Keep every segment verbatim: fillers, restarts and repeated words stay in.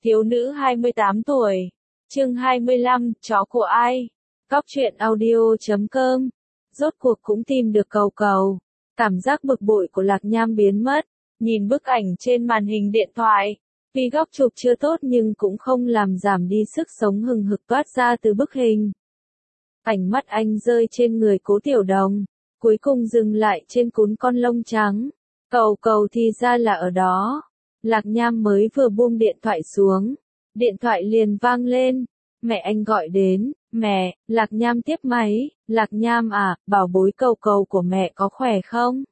Thiếu nữ hai mươi tám tuổi. Chương hai mươi lăm, chó của ai? Cóc truyện audio chấm com. Rốt cuộc cũng tìm được cầu cầu. Cảm giác bực bội của Lạc Nham biến mất. Nhìn bức ảnh trên màn hình điện thoại. Vì góc chụp chưa tốt nhưng cũng không làm giảm đi sức sống hừng hực toát ra từ bức hình. Ánh mắt anh rơi trên người Cố Tiểu Đồng. Cuối cùng dừng lại trên cún con lông trắng. Cầu cầu thì ra là ở đó. Lạc Nham mới vừa buông điện thoại xuống. Điện thoại liền vang lên. Mẹ anh gọi đến. Mẹ, Lạc Nham tiếp máy. Lạc Nham à, bảo bối cầu cầu của mẹ có khỏe không?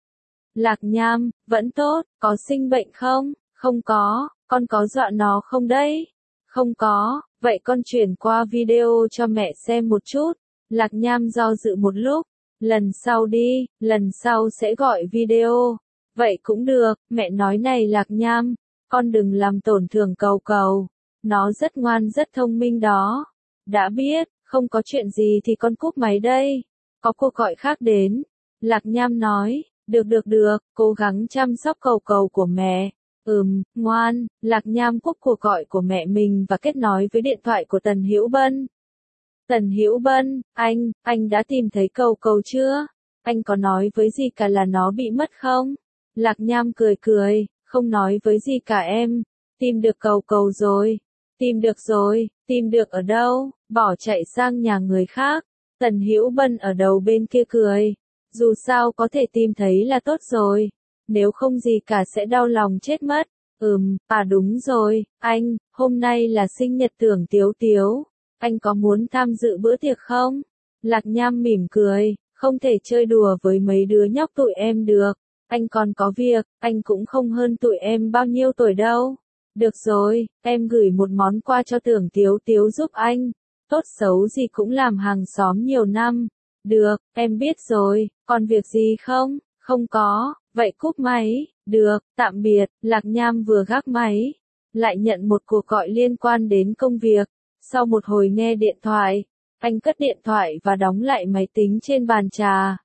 Lạc Nham, vẫn tốt, có sinh bệnh không? Không có, con có dọa nó không đấy? Không có, vậy con chuyển qua video cho mẹ xem một chút. Lạc Nham do dự một lúc. Lần sau đi, lần sau sẽ gọi video. Vậy cũng được, mẹ nói này Lạc Nham, con đừng làm tổn thương cầu cầu. Nó rất ngoan rất thông minh đó. Đã biết, không có chuyện gì thì con cúp máy đây. Có cuộc gọi khác đến. Lạc Nham nói, được được được, cố gắng chăm sóc cầu cầu của mẹ. Ừm, ngoan. Lạc Nham cúp cuộc gọi của mẹ mình và kết nối với điện thoại của Tần Hữu Bân. Tần Hữu Bân, anh, anh đã tìm thấy cầu cầu chưa? Anh có nói với gì cả là nó bị mất không? Lạc Nham cười cười, không nói với gì cả em. Tìm được cầu cầu rồi. Tìm được rồi, tìm được ở đâu? Bỏ chạy sang nhà người khác. Tần Hữu Bân ở đầu bên kia cười. Dù sao có thể tìm thấy là tốt rồi. Nếu không gì cả sẽ đau lòng chết mất. Ừm, à đúng rồi, anh, hôm nay là sinh nhật Tưởng Tiếu Tiếu. Anh có muốn tham dự bữa tiệc không? Lạc Nham mỉm cười, không thể chơi đùa với mấy đứa nhóc tụi em được. Anh còn có việc, anh cũng không hơn tụi em bao nhiêu tuổi đâu. Được rồi, em gửi một món quà cho Tưởng Tiếu Tiếu giúp anh. Tốt xấu gì cũng làm hàng xóm nhiều năm. Được, em biết rồi, còn việc gì không? Không có, vậy cúp máy. Được, tạm biệt. Lạc Nham vừa gác máy, lại nhận một cuộc gọi liên quan đến công việc. Sau một hồi nghe điện thoại, anh cất điện thoại và đóng lại máy tính trên bàn trà.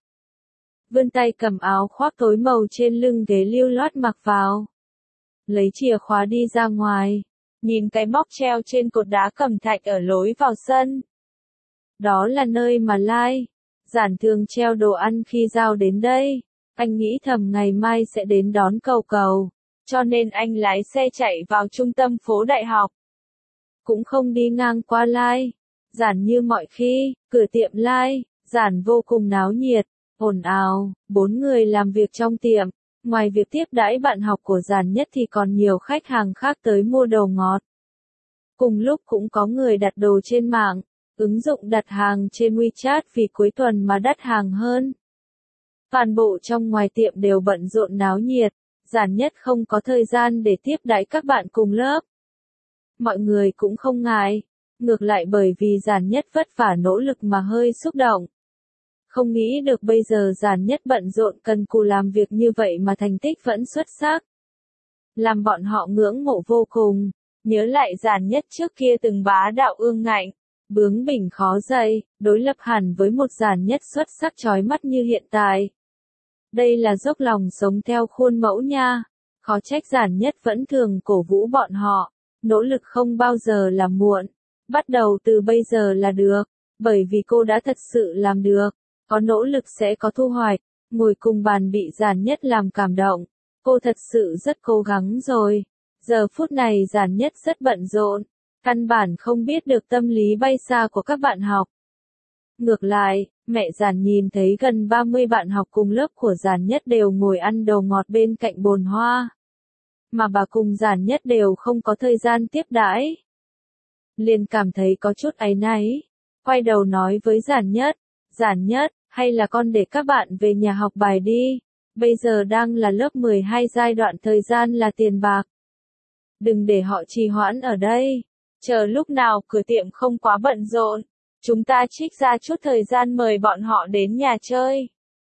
Vươn tay cầm áo khoác tối màu trên lưng ghế lưu loát mặc vào. Lấy chìa khóa đi ra ngoài. Nhìn cái móc treo trên cột đá cẩm thạch ở lối vào sân. Đó là nơi mà Lai Giản thường treo đồ ăn khi giao đến đây. Anh nghĩ thầm ngày mai sẽ đến đón cầu cầu. Cho nên anh lái xe chạy vào trung tâm phố đại học. Cũng không đi ngang qua Lai Giản như mọi khi. Cửa tiệm Lai Giản vô cùng náo nhiệt, ồn ào. Bốn người làm việc trong tiệm. Ngoài việc tiếp đãi bạn học của Giản Nhất thì còn nhiều khách hàng khác tới mua đồ ngọt. Cùng lúc cũng có người đặt đồ trên mạng. Ứng dụng đặt hàng trên WeChat vì cuối tuần mà đắt hàng hơn. Toàn bộ trong ngoài tiệm đều bận rộn náo nhiệt. Giản Nhất không có thời gian để tiếp đãi các bạn cùng lớp. Mọi người cũng không ngại. Ngược lại bởi vì Giản Nhất vất vả nỗ lực mà hơi xúc động. Không nghĩ được bây giờ Giản Nhất bận rộn cần cù làm việc như vậy mà thành tích vẫn xuất sắc. Làm bọn họ ngưỡng mộ vô cùng. Nhớ lại Giản Nhất trước kia từng bá đạo ương ngạnh, bướng bỉnh khó dây, đối lập hẳn với một Giản Nhất xuất sắc chói mắt như hiện tại. Đây là dốc lòng sống theo khuôn mẫu nha. Khó trách Giản Nhất vẫn thường cổ vũ bọn họ. Nỗ lực không bao giờ là muộn. Bắt đầu từ bây giờ là được. Bởi vì cô đã thật sự làm được. Có nỗ lực sẽ có thu hoạch. Ngồi cùng bàn bị Giản Nhất làm cảm động. Cô thật sự rất cố gắng rồi. Giờ phút này Giản Nhất rất bận rộn. Căn bản không biết được tâm lý bay xa của các bạn học. Ngược lại, mẹ Giản nhìn thấy gần ba mươi bạn học cùng lớp của Giản Nhất đều ngồi ăn đồ ngọt bên cạnh bồn hoa. Mà bà cùng Giản Nhất đều không có thời gian tiếp đãi. Liền cảm thấy có chút áy náy. Quay đầu nói với Giản Nhất. Giản Nhất, hay là con để các bạn về nhà học bài đi. Bây giờ đang là lớp mười hai giai đoạn thời gian là tiền bạc. Đừng để họ trì hoãn ở đây. Chờ lúc nào cửa tiệm không quá bận rộn. Chúng ta trích ra chút thời gian mời bọn họ đến nhà chơi.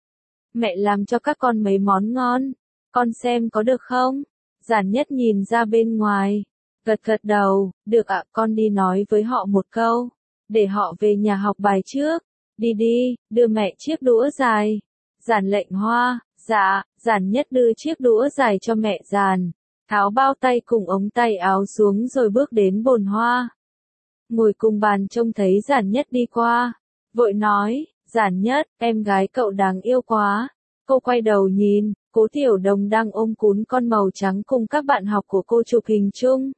Mẹ làm cho các con mấy món ngon. Con xem có được không? Giản Nhất nhìn ra bên ngoài. Gật gật đầu, được ạ, con đi nói với họ một câu. Để họ về nhà học bài trước. Đi đi, đưa mẹ chiếc đũa dài. Giản Lệnh Hoa, dạ, Giản Nhất đưa chiếc đũa dài cho mẹ Giản. tháo bao tay cùng ống tay áo xuống rồi bước đến bồn hoa. Ngồi cùng bàn trông thấy Giản Nhất đi qua, vội nói, Giản Nhất, em gái cậu đáng yêu quá. Cô quay đầu nhìn, Cố Tiểu Đồng đang ôm cún con màu trắng cùng các bạn học của cô chụp hình chung.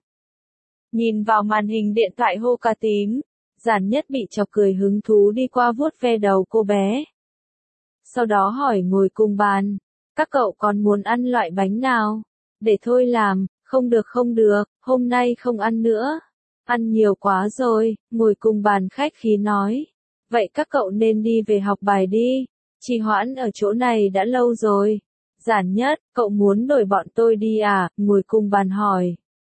Nhìn vào màn hình điện thoại hô cả tím, Giản Nhất bị chọc cười hứng thú đi qua vuốt ve đầu cô bé. Sau đó hỏi ngồi cùng bàn, các cậu còn muốn ăn loại bánh nào? Để thôi làm, không được không được, hôm nay không ăn nữa. Ăn nhiều quá rồi, ngồi cùng bàn khách khí nói. Vậy các cậu nên đi về học bài đi, trì hoãn ở chỗ này đã lâu rồi. Giản Nhất, cậu muốn đổi bọn tôi đi à? Ngồi cùng bàn hỏi.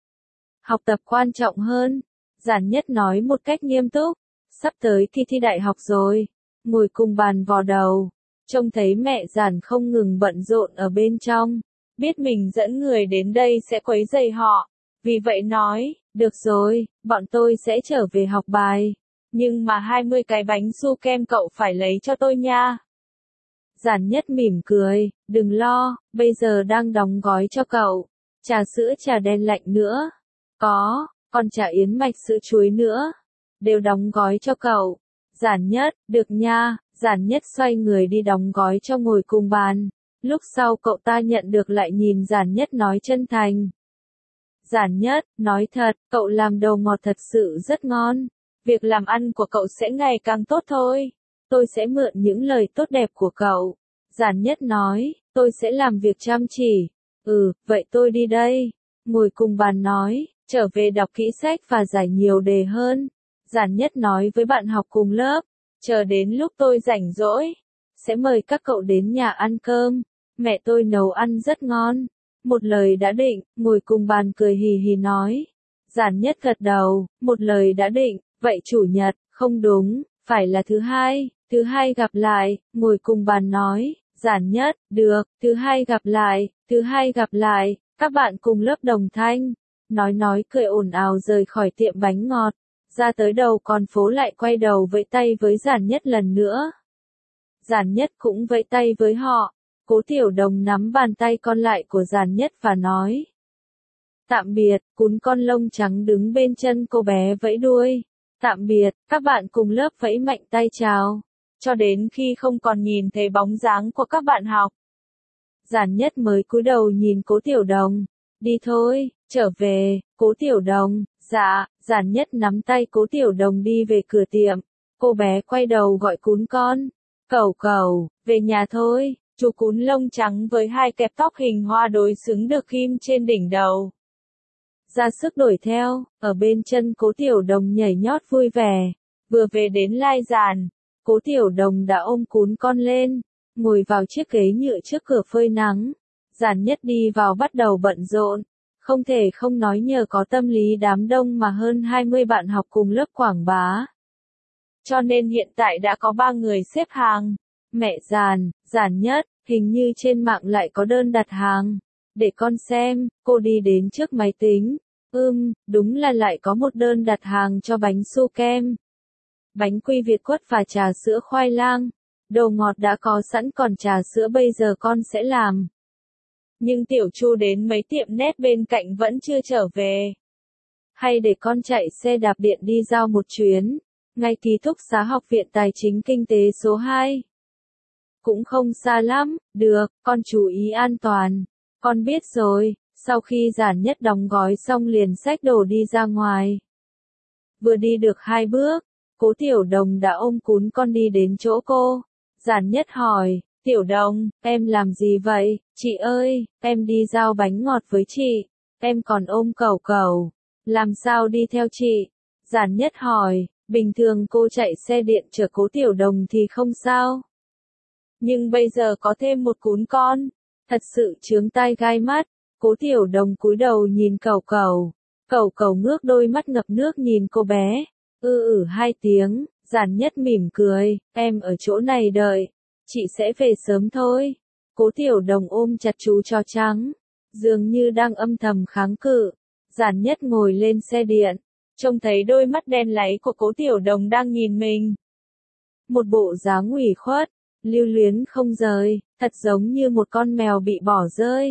Học tập quan trọng hơn. Giản Nhất nói một cách nghiêm túc. Sắp tới kỳ thi đại học rồi. Ngồi cùng bàn vò đầu. Trông thấy mẹ Giản không ngừng bận rộn ở bên trong. Biết mình dẫn người đến đây sẽ quấy rầy họ. Vì vậy nói, được rồi, bọn tôi sẽ trở về học bài. Nhưng mà hai mươi cái bánh su kem cậu phải lấy cho tôi nha. Giản Nhất mỉm cười, đừng lo, bây giờ đang đóng gói cho cậu. Trà sữa trà đen lạnh nữa. Có, còn trà yến mạch sữa chuối nữa. Đều đóng gói cho cậu. Giản Nhất, được nha. Giản Nhất xoay người đi đóng gói cho ngồi cùng bàn. Lúc sau cậu ta nhận được lại nhìn Giản Nhất nói chân thành. Giản Nhất, nói thật, cậu làm đồ ngọt thật sự rất ngon. Việc làm ăn của cậu sẽ ngày càng tốt thôi. Tôi sẽ mượn những lời tốt đẹp của cậu. Giản Nhất nói, tôi sẽ làm việc chăm chỉ. Ừ, vậy tôi đi đây. Ngồi cùng bàn nói, trở về đọc kỹ sách và giải nhiều đề hơn. Giản Nhất nói với bạn học cùng lớp, chờ đến lúc tôi rảnh rỗi, sẽ mời các cậu đến nhà ăn cơm. Mẹ tôi nấu ăn rất ngon. Một lời đã định, ngồi cùng bàn cười hì hì nói. Giản Nhất gật đầu, một lời đã định, vậy chủ nhật, không đúng, phải là thứ hai, thứ hai gặp lại, ngồi cùng bàn nói. Giản Nhất, được, thứ hai gặp lại, thứ hai gặp lại, các bạn cùng lớp đồng thanh. Nói nói cười ồn ào rời khỏi tiệm bánh ngọt, ra tới đầu con phố lại quay đầu vẫy tay với Giản Nhất lần nữa. Giản Nhất cũng vẫy tay với họ. Cố Tiểu Đồng nắm bàn tay còn lại của Giản Nhất và nói. Tạm biệt, cún con lông trắng đứng bên chân cô bé vẫy đuôi. Tạm biệt, các bạn cùng lớp vẫy mạnh tay chào. Cho đến khi không còn nhìn thấy bóng dáng của các bạn học. Giản Nhất mới cúi đầu nhìn Cố Tiểu Đồng. Đi thôi, trở về, Cố Tiểu Đồng, dạ, Giản Nhất nắm tay Cố Tiểu Đồng đi về cửa tiệm. Cô bé quay đầu gọi cún con. Cẩu cẩu, về nhà thôi. Chú cún lông trắng với hai kẹp tóc hình hoa đối xứng được ghim trên đỉnh đầu. Ra sức đuổi theo, ở bên chân Cố Tiểu Đồng nhảy nhót vui vẻ. Vừa về đến lai giàn, Cố Tiểu Đồng đã ôm cún con lên, ngồi vào chiếc ghế nhựa trước cửa phơi nắng. Giản Nhất đi vào bắt đầu bận rộn. Không thể không nói nhờ có tâm lý đám đông mà hơn hai mươi bạn học cùng lớp quảng bá. Cho nên hiện tại đã có ba người xếp hàng. Mẹ Giản, Giản Nhất, hình như trên mạng lại có đơn đặt hàng. Để con xem, cô đi đến trước máy tính. Ừm, đúng là lại có một đơn đặt hàng cho bánh su kem. Bánh quy Việt quất và trà sữa khoai lang. Đồ ngọt đã có sẵn còn trà sữa bây giờ con sẽ làm. Nhưng Tiểu Chu đến mấy tiệm nét bên cạnh vẫn chưa trở về. Hay để con chạy xe đạp điện đi giao một chuyến. Ngay ký túc xá Học viện Tài chính Kinh tế số hai. Cũng không xa lắm, được, con chú ý an toàn. Con biết rồi, sau khi Giản Nhất đóng gói xong liền xách đồ đi ra ngoài. Vừa đi được hai bước, Cố Tiểu Đồng đã ôm cún con đi đến chỗ cô. Giản Nhất hỏi, Tiểu Đồng, em làm gì vậy? Chị ơi, em đi giao bánh ngọt với chị. Em còn ôm cẩu cẩu. Làm sao đi theo chị? Giản Nhất hỏi, bình thường cô chạy xe điện chở Cố Tiểu Đồng thì không sao. Nhưng bây giờ có thêm một cún con, thật sự chướng tai gai mắt. Cố Tiểu Đồng cúi đầu nhìn cẩu cẩu. Cẩu cẩu ngước đôi mắt ngập nước nhìn cô bé. Ư ử hai tiếng, Giản Nhất mỉm cười, em ở chỗ này đợi. Chị sẽ về sớm thôi. Cố Tiểu Đồng ôm chặt chú chó trắng. Dường như đang âm thầm kháng cự. Giản Nhất ngồi lên xe điện. Trông thấy đôi mắt đen láy của Cố Tiểu Đồng đang nhìn mình. Một bộ dáng ủy khuất, lưu luyến không rời, thật giống như một con mèo bị bỏ rơi.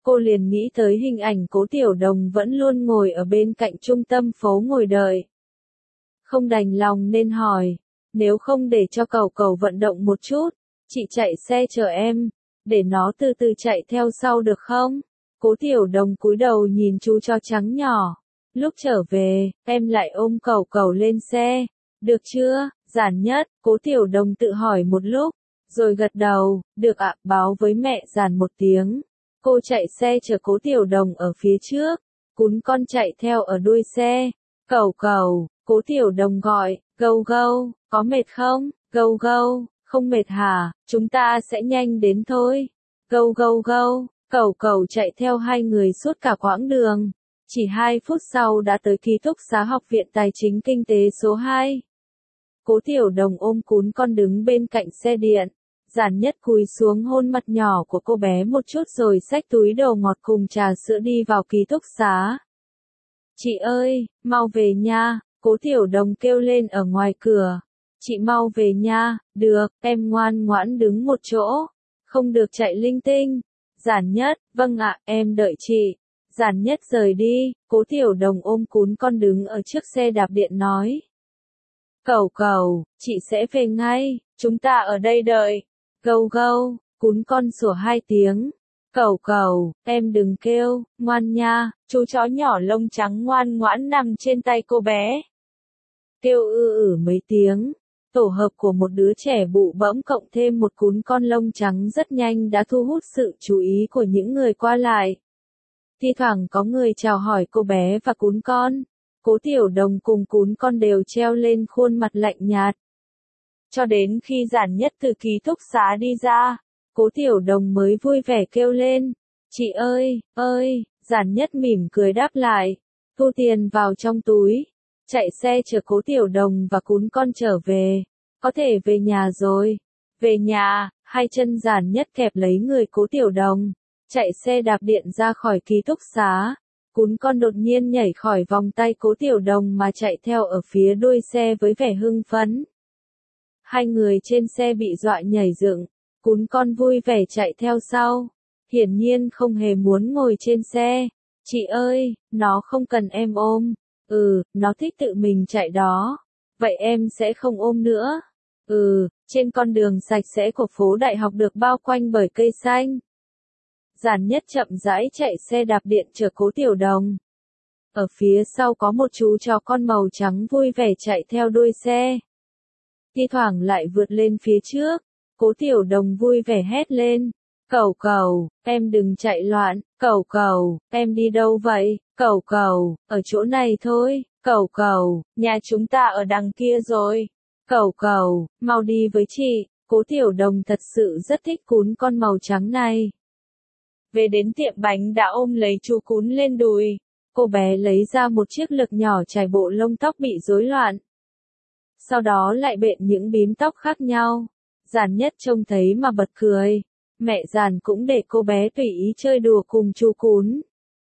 cô liền nghĩ tới hình ảnh Cố Tiểu Đồng vẫn luôn ngồi ở bên cạnh trung tâm phố ngồi đợi. Không đành lòng nên hỏi, nếu không để cho Cẩu Cẩu vận động một chút, chị chạy xe chờ em, để nó từ từ chạy theo sau được không? Cố Tiểu Đồng cúi đầu nhìn chú chó trắng nhỏ. Lúc trở về, em lại ôm Cẩu Cẩu lên xe, được chưa? Giản Nhất, Cố Tiểu Đồng tự hỏi một lúc, rồi gật đầu, được ạ, báo với mẹ Giản một tiếng. Cô chạy xe chở Cố Tiểu Đồng ở phía trước, Cún Con chạy theo ở đuôi xe. Cẩu Cẩu, Cố Tiểu Đồng gọi, gâu gâu, có mệt không? Gâu gâu, không mệt hả, chúng ta sẽ nhanh đến thôi. Gâu gâu gâu, Cẩu Cẩu chạy theo hai người suốt cả quãng đường. Chỉ hai phút sau đã tới ký túc xá Học viện Tài chính Kinh tế số hai. Cố Tiểu Đồng ôm Cún Con đứng bên cạnh xe điện. Giản Nhất cúi xuống hôn mặt nhỏ của cô bé một chút rồi xách túi đồ ngọt cùng trà sữa đi vào ký túc xá. Chị ơi, mau về nha, Cố Tiểu Đồng kêu lên ở ngoài cửa. Chị mau về nha, được, em ngoan ngoãn đứng một chỗ, không được chạy linh tinh. Giản Nhất, vâng ạ, em đợi chị. Giản Nhất rời đi, Cố Tiểu Đồng ôm Cún Con đứng ở trước xe đạp điện nói. Cẩu Cẩu, chị sẽ về ngay, chúng ta ở đây đợi. Gâu gâu, Cún Con sủa hai tiếng. Cẩu Cẩu, em đừng kêu, ngoan nha, chú chó nhỏ lông trắng ngoan ngoãn nằm trên tay cô bé. Kêu ư ử mấy tiếng, tổ hợp của một đứa trẻ bụ bẫm cộng thêm một Cún Con lông trắng rất nhanh đã thu hút sự chú ý của những người qua lại. Thi thoảng có người chào hỏi cô bé và Cún Con. Cố Tiểu Đồng cùng Cún Con đều treo lên khuôn mặt lạnh nhạt. Cho đến khi Giản Nhất từ ký túc xá đi ra, Cố Tiểu Đồng mới vui vẻ kêu lên. Chị ơi, ơi, Giản Nhất mỉm cười đáp lại. Thu tiền vào trong túi. Chạy xe chở Cố Tiểu Đồng và Cún Con trở về. Có thể về nhà rồi. Về nhà, hai chân Giản Nhất kẹp lấy người Cố Tiểu Đồng. Chạy xe đạp điện ra khỏi ký túc xá. Cún Con đột nhiên nhảy khỏi vòng tay Cố Tiểu Đồng mà chạy theo ở phía đuôi xe với vẻ hưng phấn. Hai người trên xe bị dọa nhảy dựng, Cún Con vui vẻ chạy theo sau. Hiển nhiên không hề muốn ngồi trên xe. Chị ơi, nó không cần em ôm. Ừ, nó thích tự mình chạy đó. Vậy em sẽ không ôm nữa. Ừ, trên con đường sạch sẽ của phố đại học được bao quanh bởi cây xanh. Giản Nhất chậm rãi chạy xe đạp điện chở Cố Tiểu Đồng. Ở phía sau có một chú chó con màu trắng vui vẻ chạy theo đuôi xe. Thi thoảng lại vượt lên phía trước. Cố Tiểu Đồng vui vẻ hét lên. Cẩu Cẩu, em đừng chạy loạn. Cẩu Cẩu, em đi đâu vậy? Cẩu Cẩu, ở chỗ này thôi. Cẩu Cẩu, nhà chúng ta ở đằng kia rồi. Cẩu Cẩu, mau đi với chị. Cố Tiểu Đồng thật sự rất thích Cún Con màu trắng này. Về đến tiệm bánh đã ôm lấy chú Cún lên đùi. Cô bé lấy ra một chiếc lược nhỏ chải bộ lông tóc bị rối loạn. Sau đó lại bện những bím tóc khác nhau. Giản Nhất trông thấy mà bật cười. Mẹ Giản cũng để cô bé tùy ý chơi đùa cùng chú Cún.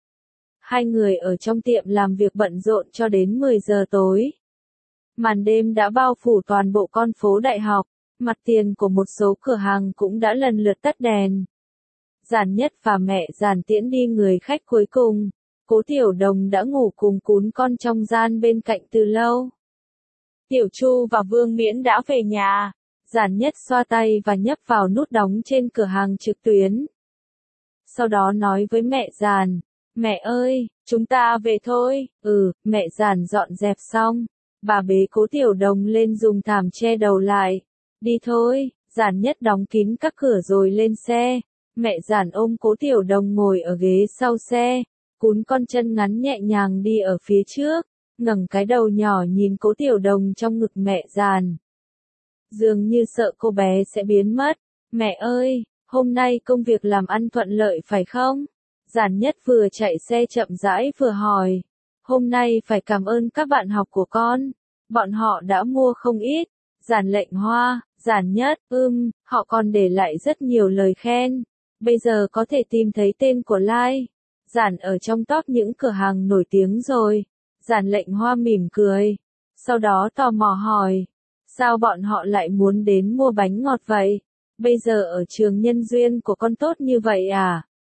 Hai người ở trong tiệm làm việc bận rộn cho đến mười giờ tối. Màn đêm đã bao phủ toàn bộ con phố đại học. Mặt tiền của một số cửa hàng cũng đã lần lượt tắt đèn. Giản Nhất và mẹ Giản tiễn đi người khách cuối cùng. Cố Tiểu Đồng đã ngủ cùng Cún Con trong gian bên cạnh từ lâu. Tiểu Chu và Vương Miễn đã về nhà. Giản Nhất xoa tay và nhấp vào nút đóng trên cửa hàng trực tuyến. Sau đó nói với mẹ Giản, mẹ ơi, chúng ta về thôi. Ừ, mẹ Giản dọn dẹp xong. Bà bế Cố Tiểu Đồng lên dùng thảm che đầu lại. Đi thôi, Giản Nhất đóng kín các cửa rồi lên xe. Mẹ Giản ôm Cố Tiểu Đồng ngồi ở ghế sau xe. Cún Con chân ngắn nhẹ nhàng đi ở phía trước, ngẩng cái đầu nhỏ nhìn Cố Tiểu Đồng trong ngực mẹ Giản. Dường như sợ cô bé sẽ biến mất. Mẹ ơi, hôm nay công việc làm ăn thuận lợi phải không? Giản Nhất vừa chạy xe chậm rãi vừa hỏi. Hôm nay phải cảm ơn các bạn học của con. Bọn họ đã mua không ít. Giản Lệnh Hoa, Giản Nhất, ưm, họ còn để lại rất nhiều lời khen. Bây giờ có thể tìm thấy tên của Lai. Giản ở trong top những cửa hàng nổi tiếng rồi. Giản Lệnh Hoa mỉm cười. Sau đó tò mò hỏi. Sao bọn họ lại muốn đến mua bánh ngọt vậy? Bây giờ ở trường nhân duyên của con tốt như vậy à?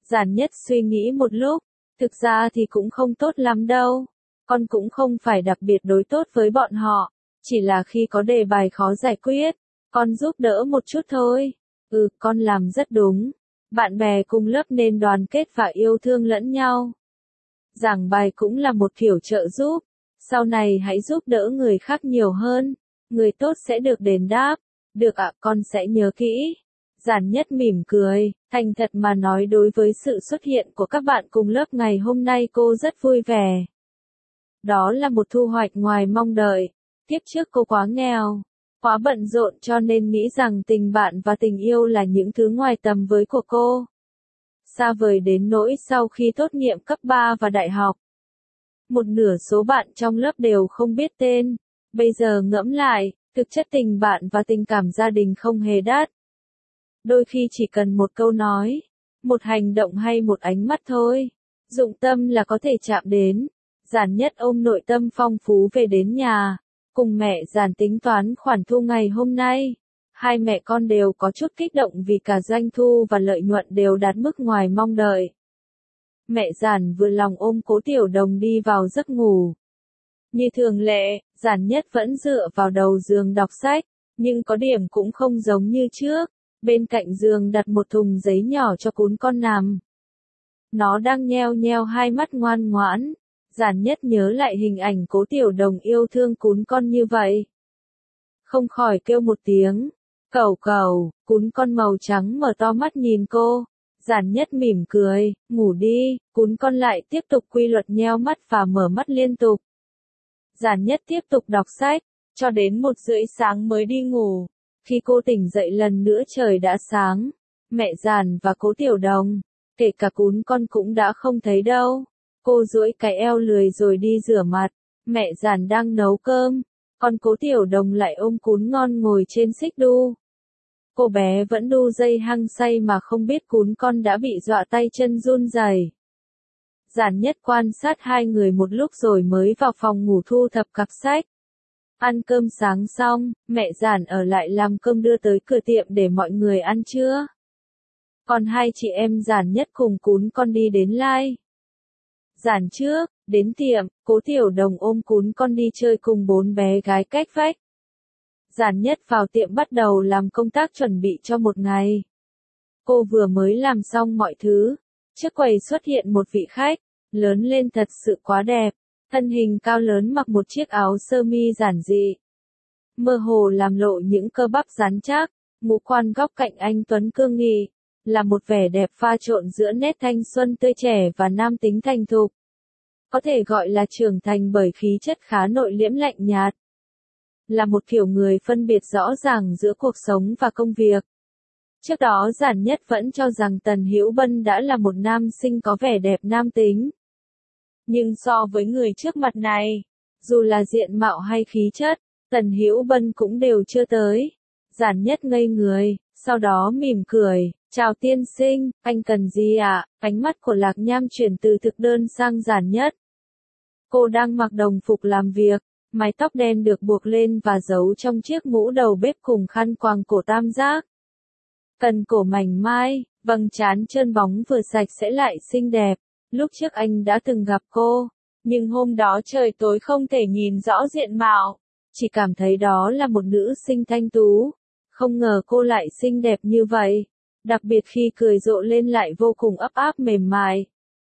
Giản Nhất suy nghĩ một lúc, thực ra thì cũng không tốt lắm đâu. Con cũng không phải đặc biệt đối tốt với bọn họ, chỉ là khi có đề bài khó giải quyết, con giúp đỡ một chút thôi. Ừ, con làm rất đúng. Bạn bè cùng lớp nên đoàn kết và yêu thương lẫn nhau. Giảng bài cũng là một kiểu trợ giúp. Sau này hãy giúp đỡ người khác nhiều hơn. Người tốt sẽ được đền đáp. Được ạ, con sẽ nhớ kỹ. Giản Nhất mỉm cười, thành thật mà nói đối với sự xuất hiện của các bạn cùng lớp ngày hôm nay cô rất vui vẻ. Đó là một thu hoạch ngoài mong đợi. Kiếp trước cô quá nghèo, quá bận rộn cho nên nghĩ rằng tình bạn và tình yêu là những thứ ngoài tầm với của cô. Xa vời đến nỗi sau khi tốt nghiệp cấp ba và đại học, một nửa số bạn trong lớp đều không biết tên. Bây giờ ngẫm lại, thực chất tình bạn và tình cảm gia đình không hề đắt. Đôi khi chỉ cần một câu nói, một hành động hay một ánh mắt thôi, dụng tâm là có thể chạm đến. Giản Nhất ôm nội tâm phong phú về đến nhà, cùng mẹ Giản tính toán khoản thu ngày hôm nay. Hai mẹ con đều có chút kích động vì cả doanh thu và lợi nhuận đều đạt mức ngoài mong đợi. Mẹ Giản vừa lòng ôm Cố Tiểu Đồng đi vào giấc ngủ. Như thường lệ, Giản Nhất vẫn dựa vào đầu giường đọc sách, nhưng có điểm cũng không giống như trước. Bên cạnh giường đặt một thùng giấy nhỏ cho cún con nằm. Nó đang nheo nheo hai mắt ngoan ngoãn. Giản Nhất nhớ lại hình ảnh Cố Tiểu Đồng yêu thương cún con như vậy. Không khỏi kêu một tiếng. Cẩu cẩu, cún con màu trắng mở to mắt nhìn cô. Giản Nhất mỉm cười, ngủ đi, cún con lại tiếp tục quy luật nheo mắt và mở mắt liên tục. Giản Nhất tiếp tục đọc sách, cho đến một rưỡi sáng mới đi ngủ. Khi cô tỉnh dậy lần nữa trời đã sáng. Mẹ Giản và Cố Tiểu Đồng, kể cả cún con cũng đã không thấy đâu. Cô duỗi cái eo lười rồi đi rửa mặt. Mẹ Giản đang nấu cơm, còn Cố Tiểu Đồng lại ôm cún ngon ngồi trên xích đu. Cô bé vẫn đu dây hăng say mà không biết cún con đã bị dọa tay chân run rẩy. Giản Nhất quan sát hai người một lúc rồi mới vào phòng ngủ thu thập cặp sách. Ăn cơm sáng xong, mẹ Giản ở lại làm cơm đưa tới cửa tiệm để mọi người ăn trưa. Còn hai chị em Giản Nhất cùng cún con đi đến Lai. Giản trước, đến tiệm, Cố Tiểu Đồng ôm cún con đi chơi cùng bốn bé gái cách vách. Giản Nhất vào tiệm bắt đầu làm công tác chuẩn bị cho một ngày. Cô vừa mới làm xong mọi thứ. Trước quầy xuất hiện một vị khách, lớn lên thật sự quá đẹp. Thân hình cao lớn mặc một chiếc áo sơ mi giản dị. Mơ hồ làm lộ những cơ bắp rắn chắc, ngũ quan góc cạnh anh tuấn cương nghị, là một vẻ đẹp pha trộn giữa nét thanh xuân tươi trẻ và nam tính thành thục. Có thể gọi là trưởng thành bởi khí chất khá nội liễm lạnh nhạt. Là một kiểu người phân biệt rõ ràng giữa cuộc sống và công việc. Trước đó Giản Nhất vẫn cho rằng Tần Hữu Bân đã là một nam sinh có vẻ đẹp nam tính. Nhưng so với người trước mặt này, dù là diện mạo hay khí chất, Tần Hữu Bân cũng đều chưa tới. Giản Nhất ngây người, sau đó mỉm cười, chào tiên sinh, anh cần gì ạ? À? Ánh mắt của Lạc Nham chuyển từ thực đơn sang Giản Nhất. Cô đang mặc đồng phục làm việc, mái tóc đen được buộc lên và giấu trong chiếc mũ đầu bếp cùng khăn quàng cổ tam giác. Cần cổ mảnh mai, vầng trán trơn bóng vừa sạch sẽ lại xinh đẹp. Lúc trước anh đã từng gặp cô, nhưng hôm đó trời tối không thể nhìn rõ diện mạo, chỉ cảm thấy đó là một nữ sinh thanh tú. Không ngờ cô lại xinh đẹp như vậy, đặc biệt khi cười rộ lên lại vô cùng ấp áp mềm mại.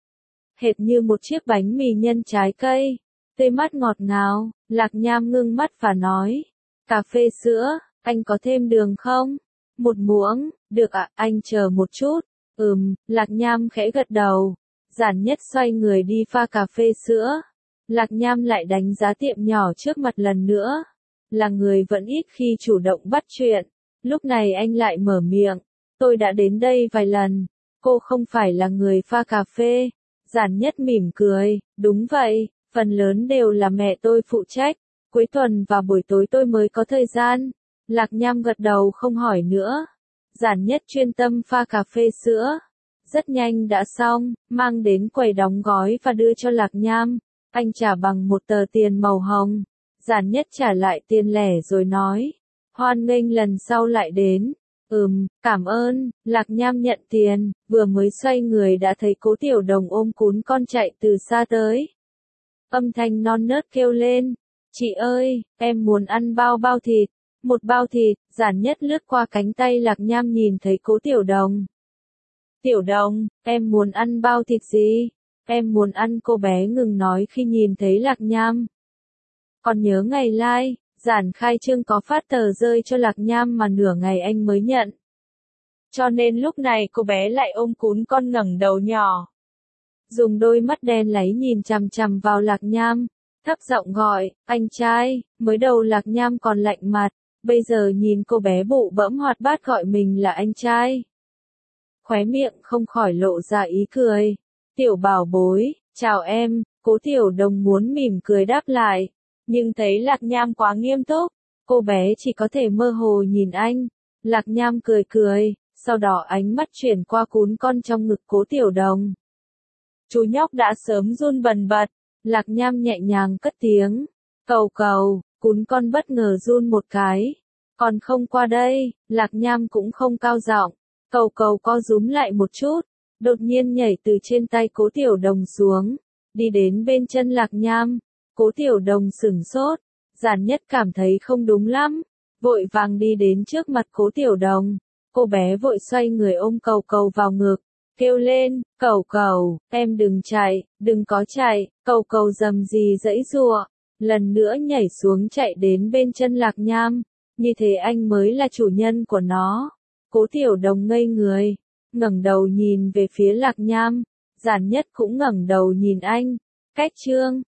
Hệt như một chiếc bánh mì nhân trái cây, tươi mát ngọt ngào. Lạc Nham ngưng mắt và nói, cà phê sữa, anh có thêm đường không? Một muỗng, được ạ, anh chờ một chút. Ừm, Lạc Nham khẽ gật đầu. Giản Nhất xoay người đi pha cà phê sữa. Lạc Nham lại đánh giá tiệm nhỏ trước mặt lần nữa. Là người vẫn ít khi chủ động bắt chuyện. Lúc này anh lại mở miệng. Tôi đã đến đây vài lần. Cô không phải là người pha cà phê. Giản Nhất mỉm cười. Đúng vậy, phần lớn đều là mẹ tôi phụ trách. Cuối tuần và buổi tối tôi mới có thời gian. Lạc Nham gật đầu không hỏi nữa. Giản Nhất chuyên tâm pha cà phê sữa. Rất nhanh đã xong, mang đến quầy đóng gói và đưa cho Lạc Nham. Anh trả bằng một tờ tiền màu hồng. Giản Nhất trả lại tiền lẻ rồi nói. Hoan nghênh lần sau lại đến. Ừm, cảm ơn, Lạc Nham nhận tiền, vừa mới xoay người đã thấy Cố Tiểu Đồng ôm cún con chạy từ xa tới. Âm thanh non nớt kêu lên, chị ơi, em muốn ăn bao bao thịt, một bao thịt, giản nhất lướt qua cánh tay Lạc Nham nhìn thấy Cố Tiểu Đồng. Tiểu Đồng, em muốn ăn bao thịt gì? Em muốn ăn, cô bé ngừng nói khi nhìn thấy Lạc Nham. Còn nhớ ngày lai, giản khai trương có phát tờ rơi cho Lạc Nham mà nửa ngày anh mới nhận. Cho nên lúc này cô bé lại ôm cún con ngẩng đầu nhỏ. Dùng đôi mắt đen láy nhìn chằm chằm vào Lạc Nham, thấp giọng gọi, anh trai, mới đầu Lạc Nham còn lạnh mặt, bây giờ nhìn cô bé bụ bẫm hoạt bát gọi mình là anh trai. Khóe miệng không khỏi lộ ra ý cười. Tiểu bảo bối, chào em, Cố Tiểu Đồng muốn mỉm cười đáp lại, nhưng thấy Lạc Nham quá nghiêm túc, cô bé chỉ có thể mơ hồ nhìn anh. Lạc Nham cười cười, sau đó ánh mắt chuyển qua cún con trong ngực Cố Tiểu Đồng. Chú nhóc đã sớm run bần bật, Lạc Nham nhẹ nhàng cất tiếng, cầu cầu, cún con bất ngờ run một cái. Còn không qua đây, Lạc Nham cũng không cao giọng, cầu cầu co rúm lại một chút, đột nhiên nhảy từ trên tay Cố Tiểu Đồng xuống, đi đến bên chân Lạc Nham. Cố Tiểu Đồng sửng sốt, giản nhất cảm thấy không đúng lắm, vội vàng đi đến trước mặt Cố Tiểu Đồng. Cô bé vội xoay người ôm cầu cầu vào ngực, kêu lên, cầu cầu, em đừng chạy, đừng có chạy, cầu cầu rầm rì giãy giụa, lần nữa nhảy xuống chạy đến bên chân Lạc Nham, như thế anh mới là chủ nhân của nó. Cố Tiểu Đồng ngây người, ngẩng đầu nhìn về phía Lạc Nham, giản nhất cũng ngẩng đầu nhìn anh, cách chương